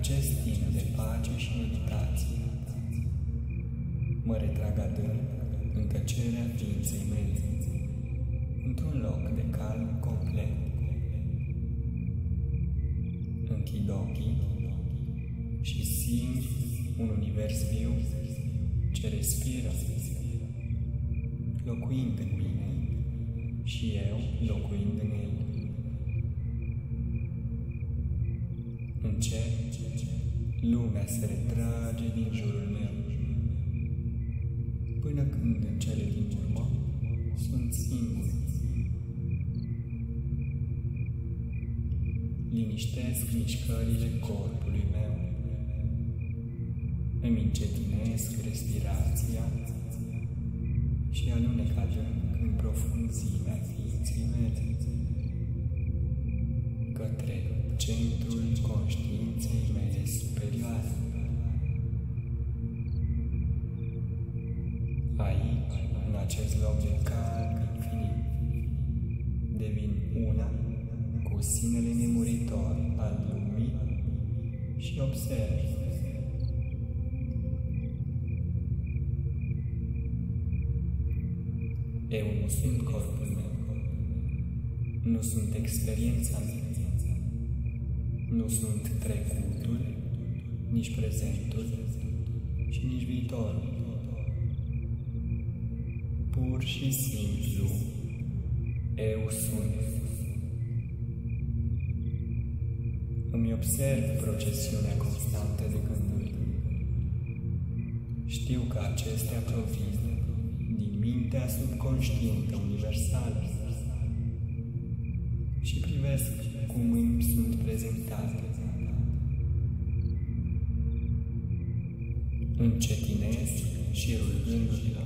acest timp de pace și meditație, mă retrag adânc în tăcerea ființei mele, într-un loc de calm complet. Închid ochii și simt un univers viu ce respiră, locuind în mine și eu locuind în el. Încet, lumea se retrage din jurul meu, până când în cele din urmă sunt singur. Liniștesc mișcările corpului meu, îmi încetinesc respirația și alunec adânc în profunzimea ființei mele, către centrul conștiinței mele superioare. Aici, în acest loc de calm infinit, devin una cu sinele nemuritor al lumii și observ. Eu nu sunt corpul meu, nu sunt experiența mea, nu sunt trecutul, nici prezentul și nici viitorul. Pur și simplu, eu sunt. Îmi observ procesiunea constantă de gânduri. Știu că acestea provin din mintea subconștientă universală și privesc cum îmi sunt prezentate. Încetinesc șirul gândurilor.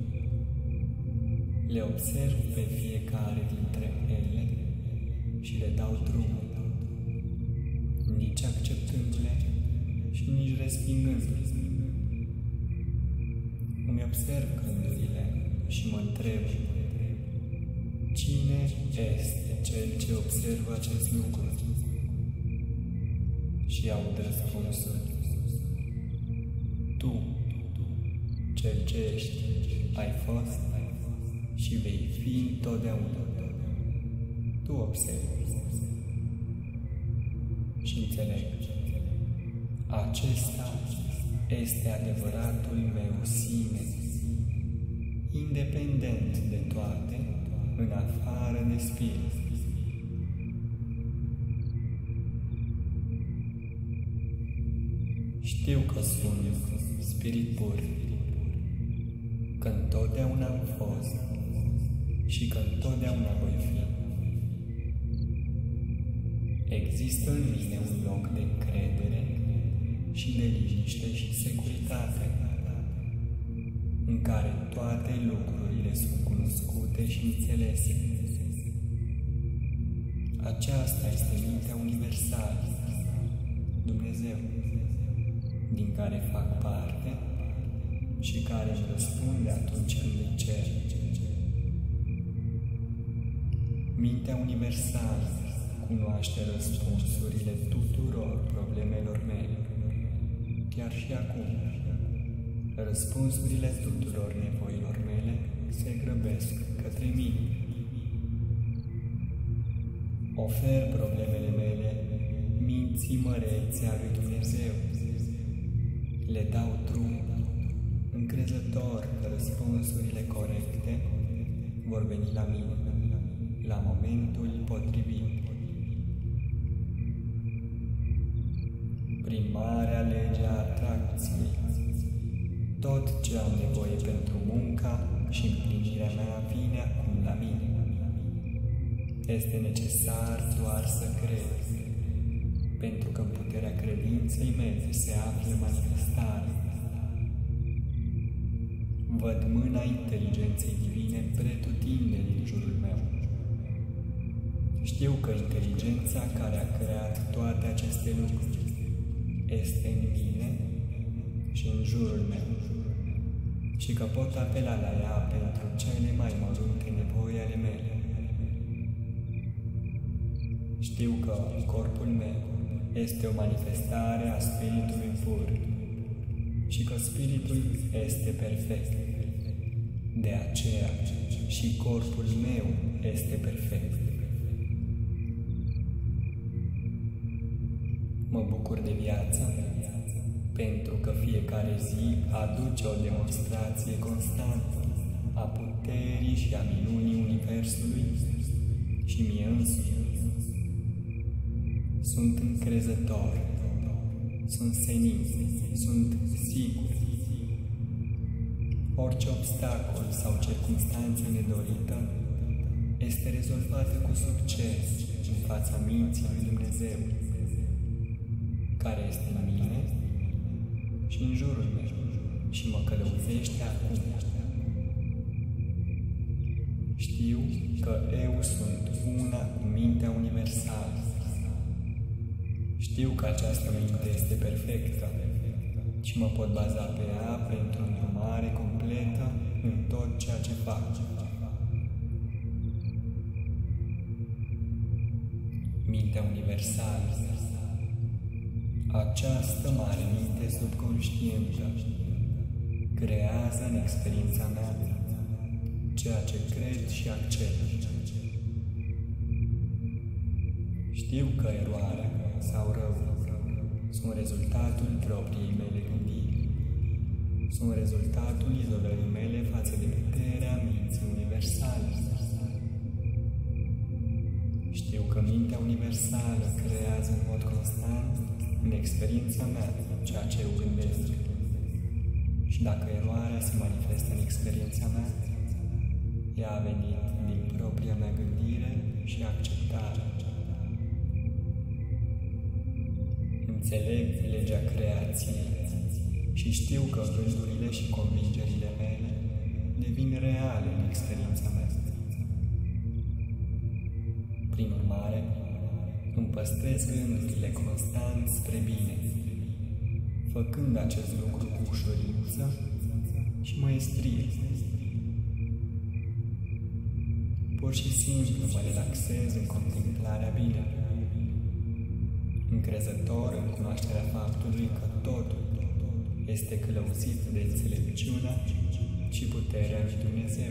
Le observ pe fiecare dintre ele și le dau drumul, nici acceptându-le și nici respingându-le. Îmi observ gândurile și mă întreb, cine este cel ce observă acest lucru? Și aud răspunsul, tu, cel ce ești, ai fost și vei fi întotdeauna. Tu observi și înțeleg. Acesta este adevăratul meu sine, independent de toate, în afară de spirit. Știu că sunt spirit pur, că întotdeauna am fost și că întotdeauna voi fi. Există în mine un loc de încredere și de liniște și securitate, în care toate lucrurile sunt cunoscute și înțelese. Aceasta este mintea universală, Dumnezeu, din care fac parte și care îmi răspunde atunci când îi cer. Mintea universală cunoaște răspunsurile tuturor problemelor mele, chiar și acum. Răspunsurile tuturor nevoilor mele se grăbesc către mine. Ofer problemele mele minții mărețe a lui Dumnezeu. Le dau drum, încrezător că răspunsurile corecte vor veni la mine, la momentul potrivit. Prin marea lege a atracției, tot ce am nevoie pentru munca și împlinirea mea vine acum la mine. Este necesar doar să cred, pentru că în puterea credinței mele se află manifestare. Văd mâna inteligenței divine pretutindeni în jurul meu. Știu că inteligența care a creat toate aceste lucruri este în mine și în jurul meu și că pot apela la ea pentru cele mai mărunte nevoi ale mele. Știu că în corpul meu este o manifestare a Spiritului pur și că Spiritul este perfect. De aceea și corpul meu este perfect. Mă bucur de viață pentru că fiecare zi aduce o demonstrație constantă a puterii și a minunii Universului și mie însumi. Sunt încrezător, sunt senin, sunt sigur. Orice obstacol sau circunstanță nedorită este rezolvată cu succes în fața minții lui Dumnezeu, care este în mine și în jurul meu și mă călăuzește acum. Știu că eu sunt una cu mintea universală. Știu că această minte este perfectă și mă pot baza pe ea pentru o îndrumare completă în tot ceea ce fac. Mintea universală. Această mare minte subconștientă creează în experiența mea ceea ce cred și accept. Știu că eroarea sau răul sunt rezultatul propriei mele gândiri. Sunt rezultatul izolării mele față de puterea minții universale. Știu că mintea universală creează în mod constant în experiența mea ceea ce eu gândesc. Și dacă eroarea se manifestă în experiența mea, ea a venit din propria mea gândire și acceptare. Înțeleg legea creației și știu că gândurile și convingerile mele devin reale în experiența mea. Prin urmare, îmi păstrez gândurile constant spre bine, făcând acest lucru cu ușurință și măestrie. Pur și simplu mă relaxez în contemplarea binelui, încrezător în cunoașterea faptului că totul este călăuzit de înțelepciunea și puterea lui Dumnezeu.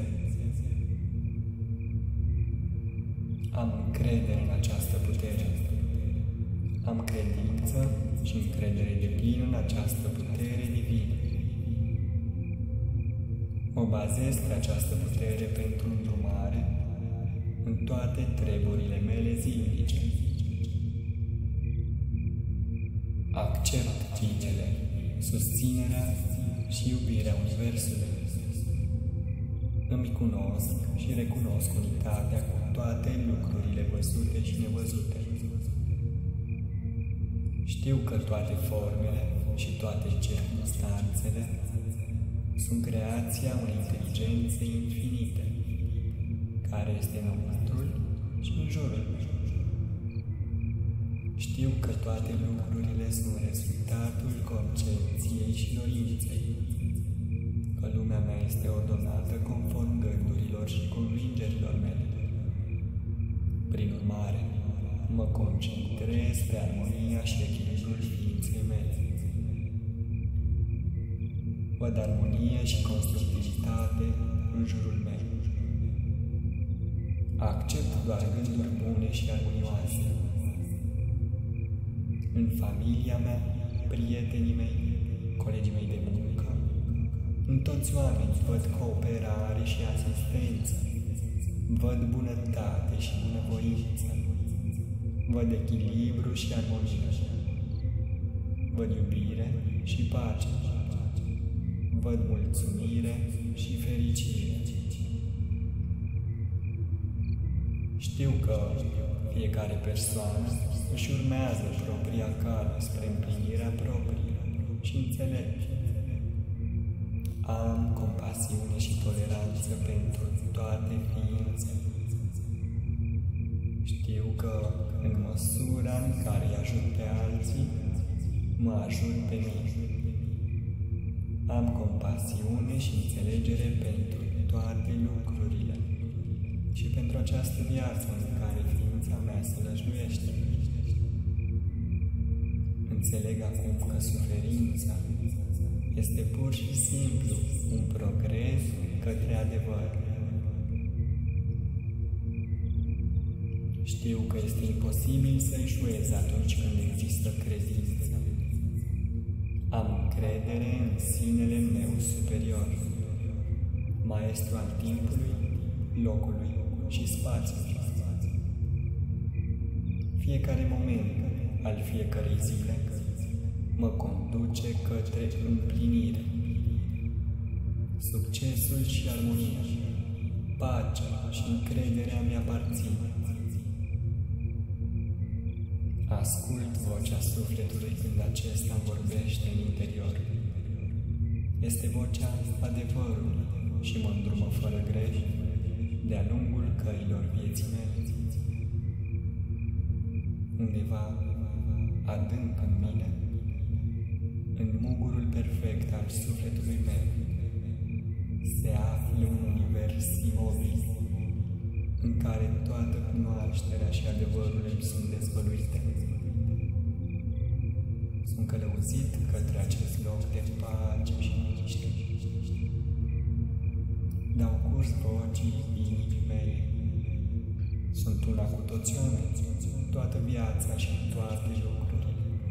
Am încredere în această putere. Am credință și încredere deplină în această putere divină. Mă bazez pe această putere pentru îndrumare în toate treburile mele zilnice. Accept binele, susținerea și iubirea Universului. Îmi cunosc și recunosc unitatea cu toate lucrurile văzute și nevăzute. Știu că toate formele și toate circunstanțele sunt creația unei inteligențe infinite, care este înăuntrul și în jurul meu. Știu că toate lucrurile sunt rezultatul concepției și dorinței, că lumea mea este ordonată conform gândurilor și convingerilor mele. Prin urmare, mă concentrez pe armonia și echilibrul ființei mele. Văd armonie și constructivitate în jurul meu. Accept doar gânduri bune și armonioase. În familia mea, prietenii mei, colegii mei de muncă, în toți oamenii văd cooperare și asistență, văd bunătate și bunăvoință, văd echilibru și armonie, văd iubire și pace, văd mulțumire și fericire. Știu că fiecare persoană își urmează propria cale spre împlinirea proprie și înțelege. Am compasiune și toleranță pentru toate ființele. Știu că, în măsura în care îi ajut pe alții, mă ajut pe mine. Am compasiune și înțelegere pentru toate lucrurile și pentru această viață în care ființa mea se lăjluiește. Înțeleg acum că suferința este pur și simplu un progres către adevăr. Știu că este imposibil să eșuez atunci când există credință. Am încredere în sinele meu superior, maestru al timpului, locului și spațiului. Fiecare moment al fiecărei zile mă conduce către împlinire. Succesul și armonia, pacea și încrederea mi-aparțin. Ascult vocea sufletului când acesta vorbește în interior. Este vocea adevărului și mă îndrumă fără greș de-a lungul căilor vieții mele. Undeva adânc în mine, în mugurul perfect al sufletului meu, se află un univers imobil, în care toată cunoașterea și adevărul îmi sunt dezvăluite. Sunt călăuzit către acest loc de pace și liniște. Dau curs vocii inimii mele. Sunt una cu toți oamenii, toată viața și toate lucrurile.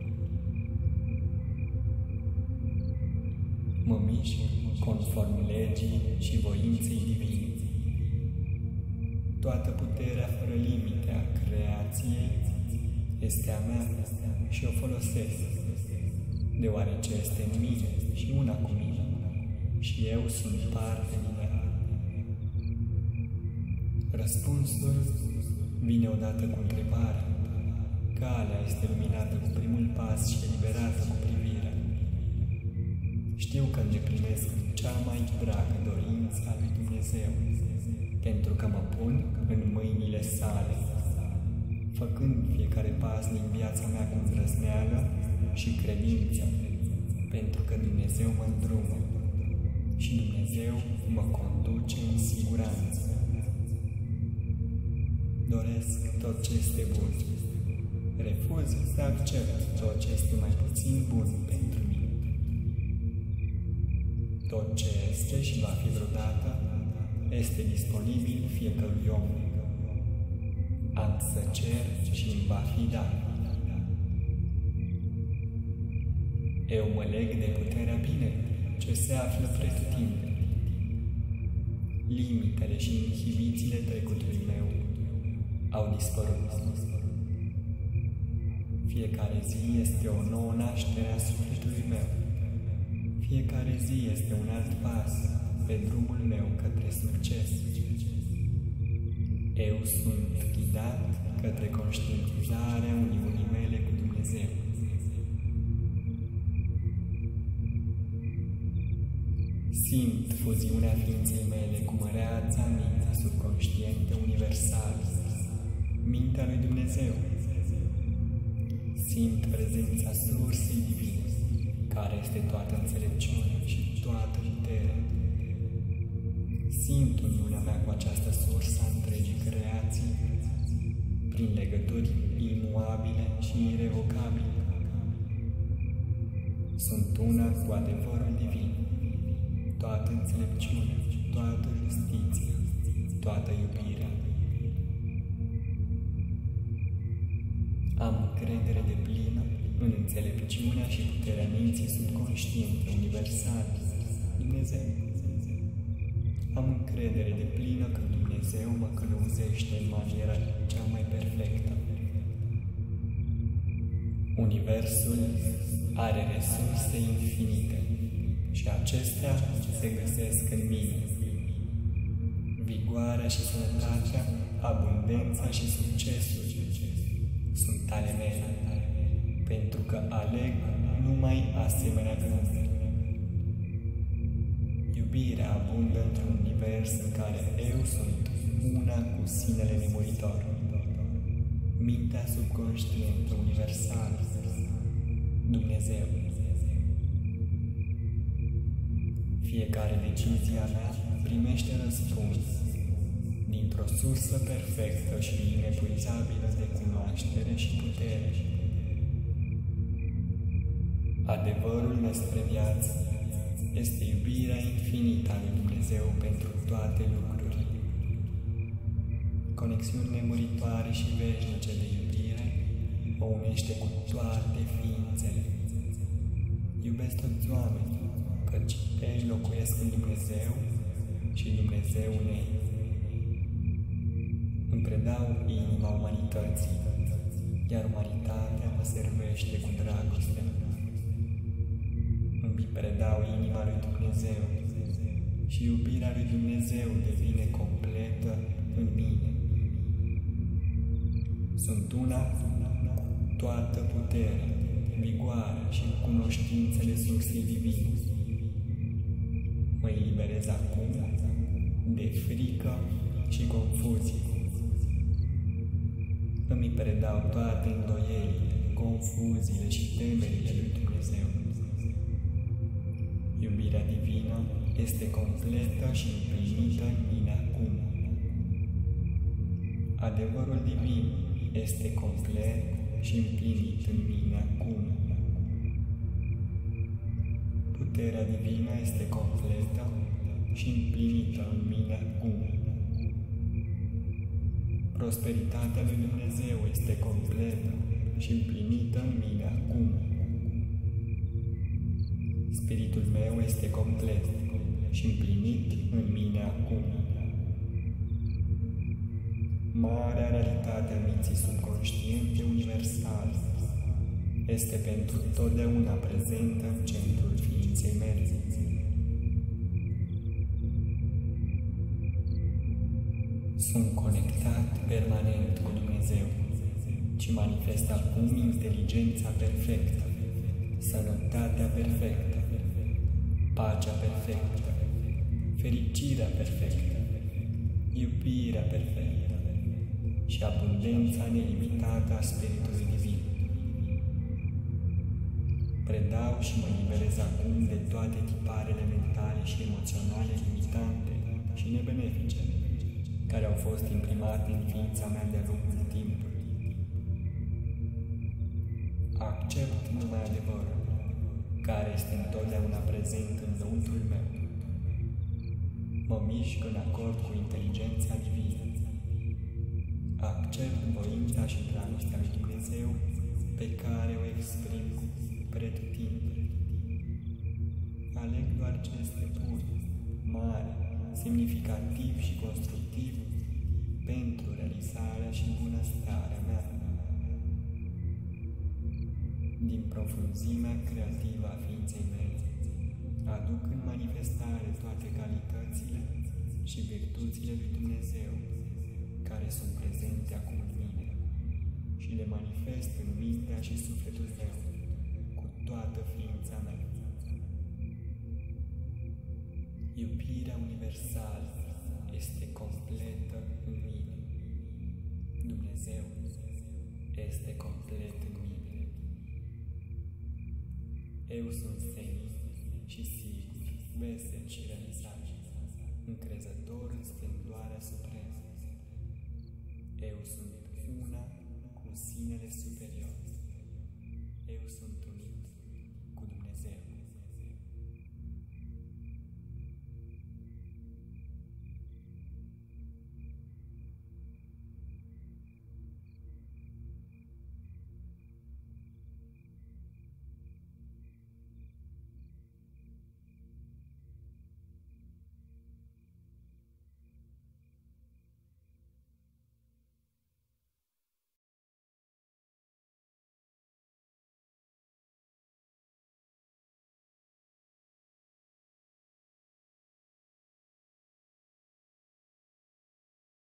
Mă mișc conform legii și voinței divine. Toată puterea fără limite a creației este a mea și o folosesc, deoarece este în mine și una cu mine, și eu sunt parte din ea. Răspunsul vine odată cu întrebarea. Calea este luminată cu primul pas și eliberată cu privirea. Știu că îndeplinesc cea mai dragă dorință a lui Dumnezeu, pentru că mă pun în mâinile sale, făcând fiecare pas din viața mea cu îndrăzneală și credință, pentru că Dumnezeu mă îndrumă și Dumnezeu mă conduce în siguranță. Doresc tot ce este bun. Refuz să accept tot ce este mai puțin bun pentru mine. Tot ce este și va fi vreodată este disponibil fiecărui om. Am să cer și îmi va fi dat. Eu mă leg de puterea binelui ce se află pretutindeni. Limitele și inhibițiile trecutului meu au dispărut. Fiecare zi este o nouă naștere a sufletului meu. Fiecare zi este un alt pas pe drumul meu către succes. Eu sunt ghidat către conștientizarea uniunii mele cu Dumnezeu. Simt fuziunea ființei mele cu măreața minte subconștientă universală, mintea lui Dumnezeu. Simt prezența sursei divine, care este toată înțelepciunea și toată puterea. Simt uniunea mea cu această sursă a întregii creații, prin legături imuabile și irevocabile. Sunt una cu adevărul divin, toată înțelepciunea, toată justiția, toată iubirea. Am încredere deplină în înțelepciunea și puterea minții subconștiente universale, Dumnezeu. Am încredere deplină că Dumnezeu mă călăuzește în maniera cea mai perfectă. Universul are resurse infinite și acestea se găsesc în mine. Vigoarea și sănătatea, abundența și succesul sunt ale mele, pentru că aleg numai asemenea gânduri. Iubirea abundă într-un univers în care eu sunt una cu sinele nemuritor. Mintea subconștientă universală, Dumnezeu. Fiecare decizie a mea primește răspuns dintr-o sursă perfectă și inepuizabilă de cunoaștere și putere. Adevărul despre viață este iubirea infinită a lui Dumnezeu pentru toate lucrurile. Conexiuni nemuritoare și veșnice de iubire o unește cu toate ființele. Iubesc toți oamenii, căci ei locuiesc în Dumnezeu și Dumnezeu în ei. Îmi predau inima umanității, iar umanitatea mă servește cu dragoste. Îmi predau inima lui Dumnezeu și iubirea lui Dumnezeu devine completă în mine. Sunt una cu toată puterea, vigoarea și cunoștințele surselor divine. Mă eliberez acum de frică și confuzie. Îmi predau toate îndoielile, confuziile și temerile lui Dumnezeu. Iubirea divină este completă și împlinită în mine acum. Adevărul divin este complet și împlinit în mine acum. Puterea divină este completă și împlinită în mine acum. Prosperitatea lui Dumnezeu este completă și împlinită în mine acum. Spiritul meu este complet și împlinit în mine acum. Marea realitate a minții subconștiente universale este pentru totdeauna prezentă în centrul ființei mele. Sunt conectat permanent cu Dumnezeu și manifest acum inteligența perfectă, sănătatea perfectă, pacea perfectă, fericirea perfectă, iubirea perfectă și abundența nelimitată a Spiritului Divin. Predau și mă liberez acum de toate tiparele mentale și emoționale limitante și nebenefice care au fost imprimate în ființa mea de-a lungul timpului. Accept numai adevărul, care este întotdeauna prezent în lăuntrul meu. Mă mișc în acord cu inteligența divină. Accept voința și dragostea lui Dumnezeu pe care o exprim pretutindeni. Aleg doar ce este bun, mare, semnificativ și constructiv pentru realizarea și bunăstarea mea. Din profunzimea creativă a ființei mele, aduc în manifestare toate calitățile și virtuțile lui Dumnezeu care sunt prezente acum în mine și le manifest în mintea și sufletul meu cu toată ființa mea. Iubirea universală este completă în mine. Dumnezeu este complet în mine. Eu sunt senin și sigur, vesel și realizat, încrezător în splendoarea supremă. Eu sunt una cu sinele superior. Eu sunt